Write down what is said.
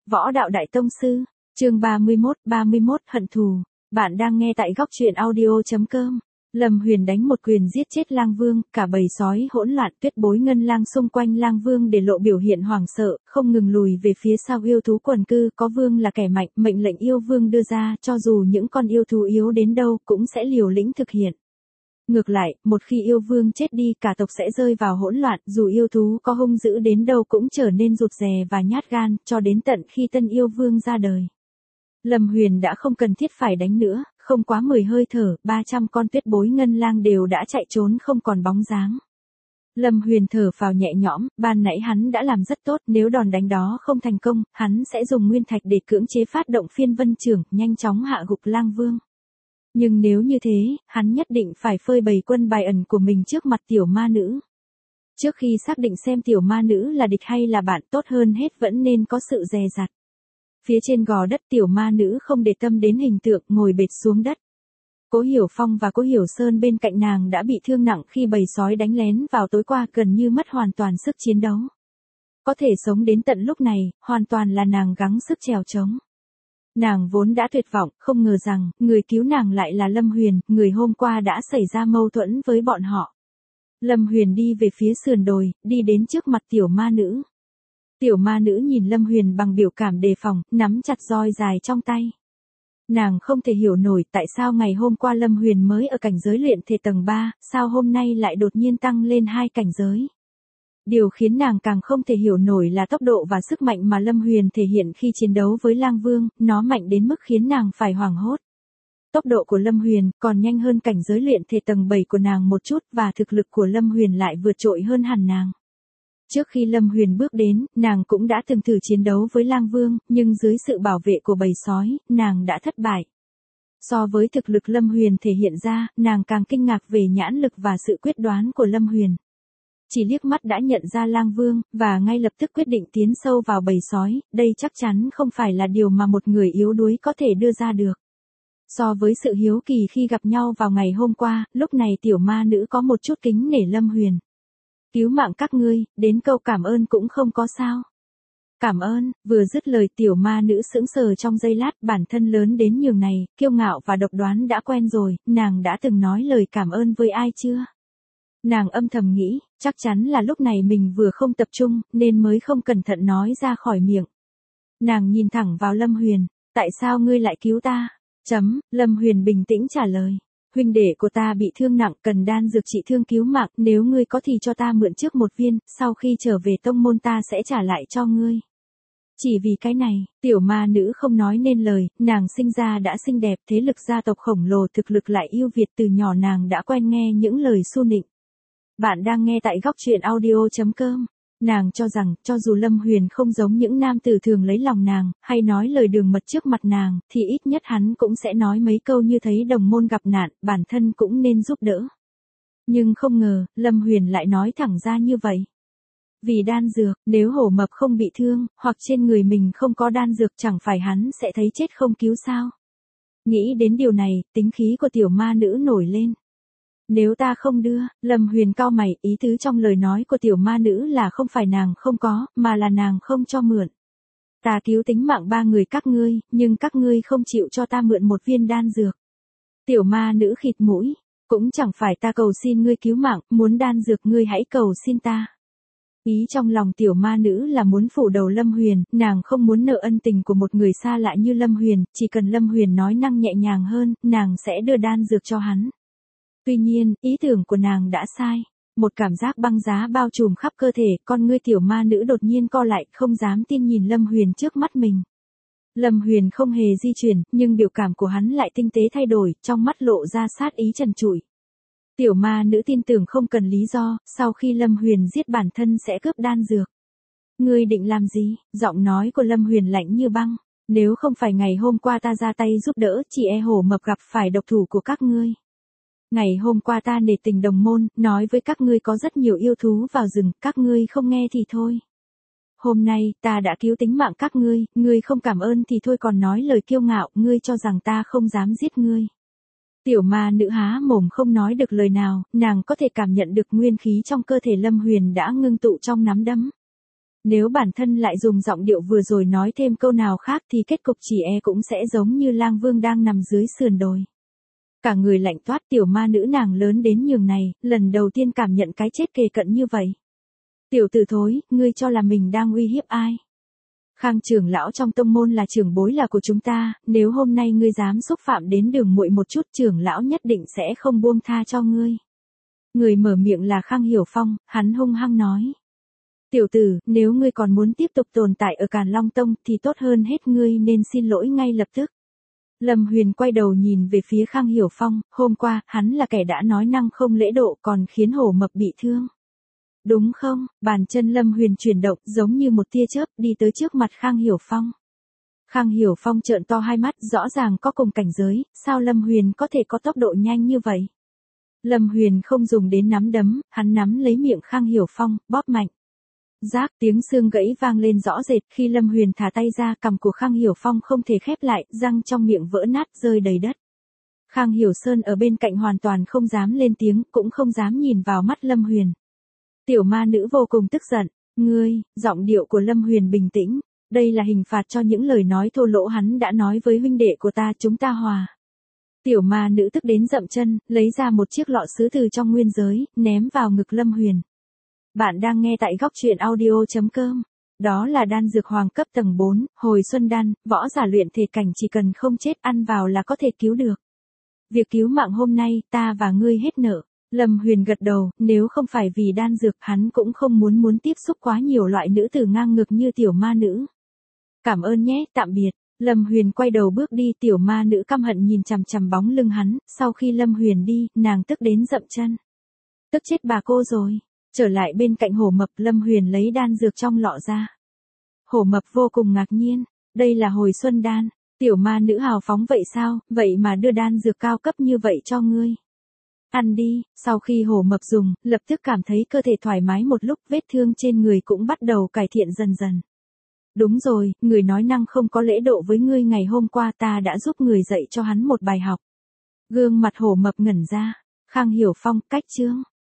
Võ đạo đại tông sư, chương 31 hận thù. Bạn đang nghe tại góc truyện audio.com. Lâm Huyền đánh một quyền giết chết Lang Vương, cả bầy sói hỗn loạn, Tuyết Bối Ngân Lang xung quanh Lang Vương để lộ biểu hiện hoảng sợ, không ngừng lùi về phía sau yêu thú quần cư, có vương là kẻ mạnh, mệnh lệnh yêu vương đưa ra, cho dù những con yêu thú yếu đến đâu cũng sẽ liều lĩnh thực hiện. Ngược lại, một khi yêu vương chết đi cả tộc sẽ rơi vào hỗn loạn, dù yêu thú có hung dữ đến đâu cũng trở nên rụt rè và nhát gan, cho đến tận khi tân yêu vương ra đời. Lâm Huyền đã không cần thiết phải đánh nữa, không quá 10 hơi thở, 300 con Tuyết Bối Ngân Lang đều đã chạy trốn không còn bóng dáng. Lâm Huyền thở phào nhẹ nhõm, ban nãy hắn đã làm rất tốt, nếu đòn đánh đó không thành công, hắn sẽ dùng nguyên thạch để cưỡng chế phát động phiên vân trưởng, nhanh chóng hạ gục Lang Vương. Nhưng nếu như thế, hắn nhất định phải phơi bày quân bài ẩn của mình trước mặt tiểu ma nữ. Trước khi xác định xem tiểu ma nữ là địch hay là bạn, tốt hơn hết vẫn nên có sự dè dặt. Phía trên gò đất tiểu ma nữ không để tâm đến hình tượng, ngồi bệt xuống đất. Cố Hiểu Phong và Cố Hiểu Sơn bên cạnh nàng đã bị thương nặng khi bầy sói đánh lén vào tối qua, gần như mất hoàn toàn sức chiến đấu. Có thể sống đến tận lúc này, hoàn toàn là nàng gắng sức trèo trống. Nàng vốn đã tuyệt vọng, không ngờ rằng, người cứu nàng lại là Lâm Huyền, người hôm qua đã xảy ra mâu thuẫn với bọn họ. Lâm Huyền đi về phía sườn đồi, đi đến trước mặt tiểu ma nữ. Tiểu ma nữ nhìn Lâm Huyền bằng biểu cảm đề phòng, nắm chặt roi dài trong tay. Nàng không thể hiểu nổi tại sao ngày hôm qua Lâm Huyền mới ở cảnh giới luyện thể tầng 3, sao hôm nay lại đột nhiên tăng lên 2 cảnh giới. Điều khiến nàng càng không thể hiểu nổi là tốc độ và sức mạnh mà Lâm Huyền thể hiện khi chiến đấu với Lang Vương, nó mạnh đến mức khiến nàng phải hoảng hốt. Tốc độ của Lâm Huyền còn nhanh hơn cảnh giới luyện thể tầng 7 của nàng một chút, và thực lực của Lâm Huyền lại vượt trội hơn hẳn nàng. Trước khi Lâm Huyền bước đến, nàng cũng đã từng thử chiến đấu với Lang Vương, nhưng dưới sự bảo vệ của bầy sói, nàng đã thất bại. So với thực lực Lâm Huyền thể hiện ra, nàng càng kinh ngạc về nhãn lực và sự quyết đoán của Lâm Huyền. Chỉ liếc mắt đã nhận ra Lang Vương, và ngay lập tức quyết định tiến sâu vào bầy sói, đây chắc chắn không phải là điều mà một người yếu đuối có thể đưa ra được. So với sự hiếu kỳ khi gặp nhau vào ngày hôm qua, lúc này tiểu ma nữ có một chút kính nể Lâm Huyền. Cứu mạng các ngươi, đến câu cảm ơn cũng không có sao. Cảm ơn, vừa dứt lời tiểu ma nữ sững sờ trong giây lát, bản thân lớn đến nhường này, kiêu ngạo và độc đoán đã quen rồi, nàng đã từng nói lời cảm ơn với ai chưa? Nàng âm thầm nghĩ, chắc chắn là lúc này mình vừa không tập trung, nên mới không cẩn thận nói ra khỏi miệng. Nàng nhìn thẳng vào Lâm Huyền, tại sao ngươi lại cứu ta? Lâm Huyền bình tĩnh trả lời. Huynh đệ của ta bị thương nặng, cần đan dược trị thương cứu mạng, nếu ngươi có thì cho ta mượn trước một viên, sau khi trở về tông môn ta sẽ trả lại cho ngươi. Chỉ vì cái này, tiểu ma nữ không nói nên lời, nàng sinh ra đã xinh đẹp, thế lực gia tộc khổng lồ, thực lực lại ưu việt, từ nhỏ nàng đã quen nghe những lời xu nịnh. Bạn đang nghe tại góc truyện audio.com. Nàng cho rằng, cho dù Lâm Huyền không giống những nam tử thường lấy lòng nàng, hay nói lời đường mật trước mặt nàng, thì ít nhất hắn cũng sẽ nói mấy câu như thấy đồng môn gặp nạn, bản thân cũng nên giúp đỡ. Nhưng không ngờ, Lâm Huyền lại nói thẳng ra như vậy. Vì đan dược, nếu hổ mập không bị thương, hoặc trên người mình không có đan dược, chẳng phải hắn sẽ thấy chết không cứu sao? Nghĩ đến điều này, tính khí của tiểu ma nữ nổi lên. Nếu ta không đưa, Lâm Huyền cau mày, ý tứ trong lời nói của tiểu ma nữ là không phải nàng không có, mà là nàng không cho mượn. Ta cứu tính mạng 3 người các ngươi, nhưng các ngươi không chịu cho ta mượn một viên đan dược. Tiểu ma nữ khịt mũi, cũng chẳng phải ta cầu xin ngươi cứu mạng, muốn đan dược ngươi hãy cầu xin ta. Ý trong lòng tiểu ma nữ là muốn phủ đầu Lâm Huyền, nàng không muốn nợ ân tình của một người xa lạ như Lâm Huyền, chỉ cần Lâm Huyền nói năng nhẹ nhàng hơn, nàng sẽ đưa đan dược cho hắn. Tuy nhiên, ý tưởng của nàng đã sai. Một cảm giác băng giá bao trùm khắp cơ thể, con ngươi tiểu ma nữ đột nhiên co lại, không dám tin nhìn Lâm Huyền trước mắt mình. Lâm Huyền không hề di chuyển, nhưng biểu cảm của hắn lại tinh tế thay đổi, trong mắt lộ ra sát ý trần trụi. Tiểu ma nữ tin tưởng không cần lý do, sau khi Lâm Huyền giết bản thân sẽ cướp đan dược. Ngươi định làm gì? Giọng nói của Lâm Huyền lạnh như băng. Nếu không phải ngày hôm qua ta ra tay giúp đỡ, chỉ e hổ mập gặp phải độc thủ của các ngươi. Ngày hôm qua ta nể tình đồng môn, nói với các ngươi có rất nhiều yêu thú vào rừng, các ngươi không nghe thì thôi. Hôm nay, ta đã cứu tính mạng các ngươi không cảm ơn thì thôi, còn nói lời kiêu ngạo, ngươi cho rằng ta không dám giết ngươi. Tiểu ma nữ há mồm không nói được lời nào, nàng có thể cảm nhận được nguyên khí trong cơ thể Lâm Huyền đã ngưng tụ trong nắm đấm. Nếu bản thân lại dùng giọng điệu vừa rồi nói thêm câu nào khác thì kết cục chỉ cũng sẽ giống như lang vương đang nằm dưới sườn đồi. Cả người lạnh toát, tiểu ma nữ nàng lớn đến nhường này, lần đầu tiên cảm nhận cái chết kề cận như vậy. Tiểu tử thối, ngươi cho là mình đang uy hiếp ai? Khang trưởng lão trong tông môn là trưởng bối là của chúng ta, nếu hôm nay ngươi dám xúc phạm đến Đường muội một chút, trưởng lão nhất định sẽ không buông tha cho ngươi. Người mở miệng là Khang Hiểu Phong, hắn hung hăng nói. Tiểu tử, nếu ngươi còn muốn tiếp tục tồn tại ở Càn Long Tông thì tốt hơn hết ngươi nên xin lỗi ngay lập tức. Lâm Huyền quay đầu nhìn về phía Khang Hiểu Phong, hôm qua, hắn là kẻ đã nói năng không lễ độ còn khiến hổ mập bị thương. Đúng không? Bàn chân Lâm Huyền chuyển động giống như một tia chớp đi tới trước mặt Khang Hiểu Phong. Khang Hiểu Phong trợn to hai mắt, rõ ràng có cùng cảnh giới, sao Lâm Huyền có thể có tốc độ nhanh như vậy? Lâm Huyền không dùng đến nắm đấm, hắn nắm lấy miệng Khang Hiểu Phong, bóp mạnh. Rác, tiếng xương gãy vang lên rõ rệt, khi Lâm Huyền thả tay ra, cằm của Khang Hiểu Phong không thể khép lại, răng trong miệng vỡ nát rơi đầy đất. Khang Hiểu Sơn ở bên cạnh hoàn toàn không dám lên tiếng, cũng không dám nhìn vào mắt Lâm Huyền. Tiểu ma nữ vô cùng tức giận, ngươi, giọng điệu của Lâm Huyền bình tĩnh, đây là hình phạt cho những lời nói thô lỗ hắn đã nói với huynh đệ của ta, chúng ta hòa. Tiểu ma nữ tức đến dậm chân, lấy ra một chiếc lọ sứ từ trong nguyên giới, ném vào ngực Lâm Huyền. Bạn đang nghe tại góc truyện audio.com. Đó là đan dược hoàng cấp tầng 4, hồi xuân đan, võ giả luyện thể cảnh chỉ cần không chết ăn vào là có thể cứu được. Việc cứu mạng hôm nay, ta và ngươi hết nợ. Lâm Huyền gật đầu, nếu không phải vì đan dược hắn cũng không muốn tiếp xúc quá nhiều loại nữ tử ngang ngược như tiểu ma nữ. Cảm ơn nhé, tạm biệt. Lâm Huyền quay đầu bước đi, tiểu ma nữ căm hận nhìn chằm chằm bóng lưng hắn, sau khi Lâm Huyền đi, nàng tức đến dậm chân. Tức chết bà cô rồi. Trở lại bên cạnh hổ mập, Lâm Huyền lấy đan dược trong lọ ra. Hổ mập vô cùng ngạc nhiên, đây là hồi xuân đan, tiểu ma nữ hào phóng vậy sao, vậy mà đưa đan dược cao cấp như vậy cho ngươi. Ăn đi, sau khi hổ mập dùng, lập tức cảm thấy cơ thể thoải mái một lúc, vết thương trên người cũng bắt đầu cải thiện dần dần. Đúng rồi, người nói năng không có lễ độ với ngươi ngày hôm qua ta đã giúp người dạy cho hắn một bài học. Gương mặt hổ mập ngẩn ra, Khang Hiểu Phong, cách chương.